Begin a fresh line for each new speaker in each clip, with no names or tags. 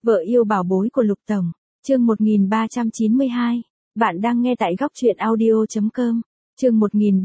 Vợ yêu bảo bối của Lục Tổng, chương 1392. Bạn đang nghe tại góc truyện audio.com. Chương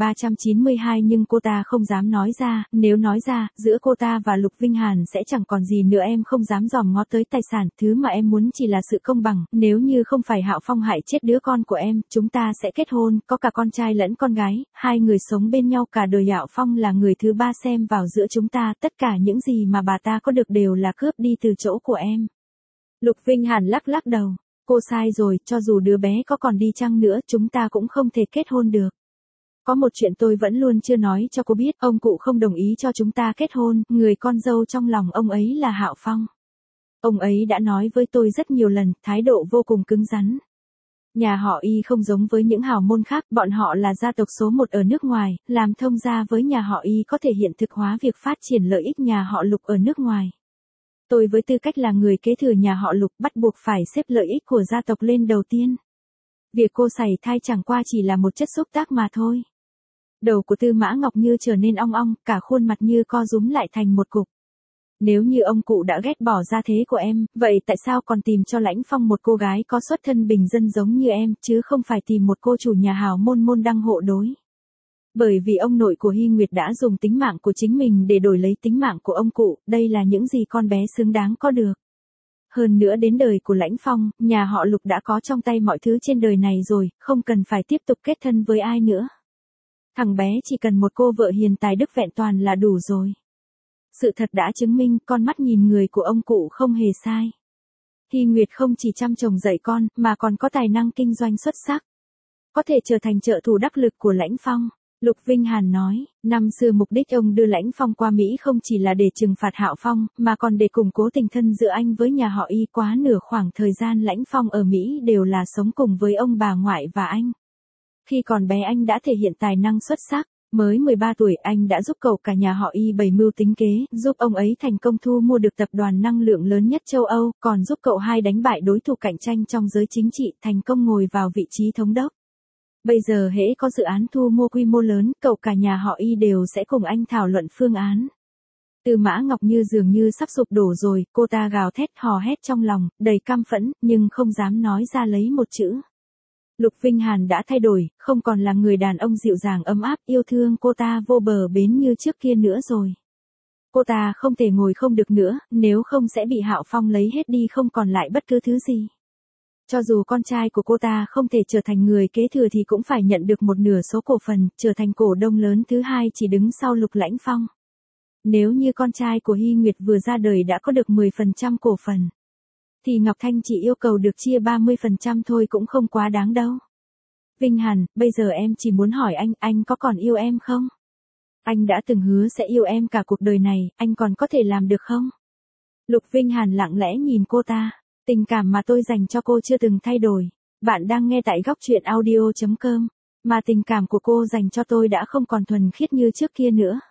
1392 nhưng cô ta không dám nói ra, nếu nói ra, giữa cô ta và Lục Vinh Hàn sẽ chẳng còn gì nữa. Em không dám dòm ngó tới tài sản, thứ mà em muốn chỉ là sự công bằng, nếu như không phải Hạo Phong hại chết đứa con của em, chúng ta sẽ kết hôn, có cả con trai lẫn con gái, hai người sống bên nhau cả đời. Hạo Phong là người thứ ba xem vào giữa chúng ta, tất cả những gì mà bà ta có được đều là cướp đi từ chỗ của em. Lục Vinh Hàn lắc lắc đầu, cô sai rồi, cho dù đứa bé có còn đi chăng nữa, chúng ta cũng không thể kết hôn được. Có một chuyện tôi vẫn luôn chưa nói cho cô biết, ông cụ không đồng ý cho chúng ta kết hôn, người con dâu trong lòng ông ấy là Hạo Phong. Ông ấy đã nói với tôi rất nhiều lần, thái độ vô cùng cứng rắn. Nhà họ Y không giống với những hào môn khác, bọn họ là gia tộc số 1 ở nước ngoài, làm thông gia với nhà họ Y có thể hiện thực hóa việc phát triển lợi ích nhà họ Lục ở nước ngoài. Tôi với tư cách là người kế thừa nhà họ Lục bắt buộc phải xếp lợi ích của gia tộc lên đầu tiên. Việc cô sảy thai chẳng qua chỉ là một chất xúc tác mà thôi. Đầu của Tư Mã Ngọc Như trở nên ong ong, cả khuôn mặt như co rúm lại thành một cục. Nếu như ông cụ đã ghét bỏ gia thế của em, vậy tại sao còn tìm cho Lãnh Phong một cô gái có xuất thân bình dân giống như em, chứ không phải tìm một cô chủ nhà hào môn môn đăng hộ đối? Bởi vì ông nội của Hy Nguyệt đã dùng tính mạng của chính mình để đổi lấy tính mạng của ông cụ, đây là những gì con bé xứng đáng có được. Hơn nữa đến đời của Lãnh Phong, nhà họ Lục đã có trong tay mọi thứ trên đời này rồi, không cần phải tiếp tục kết thân với ai nữa. Thằng bé chỉ cần một cô vợ hiền tài đức vẹn toàn là đủ rồi. Sự thật đã chứng minh, con mắt nhìn người của ông cụ không hề sai. Hy Nguyệt không chỉ chăm chồng dạy con, mà còn có tài năng kinh doanh xuất sắc. Có thể trở thành trợ thủ đắc lực của Lãnh Phong. Lục Vinh Hàn nói, năm xưa mục đích ông đưa Lãnh Phong qua Mỹ không chỉ là để trừng phạt Hạo Phong, mà còn để củng cố tình thân giữa anh với nhà họ Y. Quá nửa khoảng thời gian Lãnh Phong ở Mỹ đều là sống cùng với ông bà ngoại và anh. Khi còn bé anh đã thể hiện tài năng xuất sắc, mới 13 tuổi anh đã giúp cậu cả nhà họ Y bày mưu tính kế, giúp ông ấy thành công thu mua được tập đoàn năng lượng lớn nhất châu Âu, còn giúp cậu hai đánh bại đối thủ cạnh tranh trong giới chính trị, thành công ngồi vào vị trí thống đốc. Bây giờ hễ có dự án thu mua quy mô lớn, cậu cả nhà họ Y đều sẽ cùng anh thảo luận phương án. Tư Mã Ngọc Như dường như sắp sụp đổ rồi, cô ta gào thét hò hét trong lòng, đầy căm phẫn, nhưng không dám nói ra lấy một chữ. Lục Vinh Hàn đã thay đổi, không còn là người đàn ông dịu dàng ấm áp yêu thương cô ta vô bờ bến như trước kia nữa rồi. Cô ta không thể ngồi không được nữa, nếu không sẽ bị Hạo Phong lấy hết đi không còn lại bất cứ thứ gì. Cho dù con trai của cô ta không thể trở thành người kế thừa thì cũng phải nhận được một nửa số cổ phần, trở thành cổ đông lớn thứ hai chỉ đứng sau Lục Lãnh Phong. Nếu như con trai của Hy Nguyệt vừa ra đời đã có được 10% cổ phần, thì Ngọc Thanh chỉ yêu cầu được chia 30% thôi cũng không quá đáng đâu. Vinh Hàn, bây giờ em chỉ muốn hỏi anh có còn yêu em không? Anh đã từng hứa sẽ yêu em cả cuộc đời này, anh còn có thể làm được không? Lục Vinh Hàn lặng lẽ nhìn cô ta, tình cảm mà tôi dành cho cô chưa từng thay đổi. Bạn đang nghe tại góc truyện audio.com, mà tình cảm của cô dành cho tôi đã không còn thuần khiết như trước kia nữa.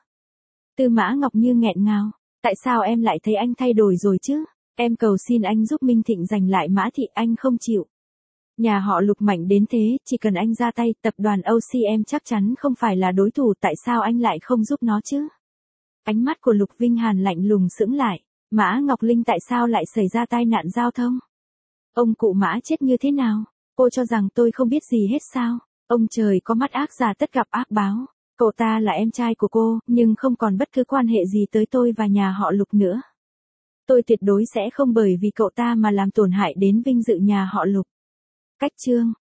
Tư Mã Ngọc Như nghẹn ngào, tại sao em lại thấy anh thay đổi rồi chứ? Em cầu xin anh giúp Minh Thịnh giành lại Mã Thị, anh không chịu. Nhà họ Lục mạnh đến thế, chỉ cần anh ra tay, tập đoàn OCM chắc chắn không phải là đối thủ, tại sao anh lại không giúp nó chứ? Ánh mắt của Lục Vinh Hàn lạnh lùng sững lại, Mã Ngọc Linh tại sao lại xảy ra tai nạn giao thông? Ông cụ Mã chết như thế nào? Cô cho rằng tôi không biết gì hết sao? Ông trời có mắt ác giả tất gặp ác báo. Cậu ta là em trai của cô, nhưng không còn bất cứ quan hệ gì tới tôi và nhà họ Lục nữa. Tôi tuyệt đối sẽ không bởi vì cậu ta mà làm tổn hại đến vinh dự nhà họ Lục. Cách chương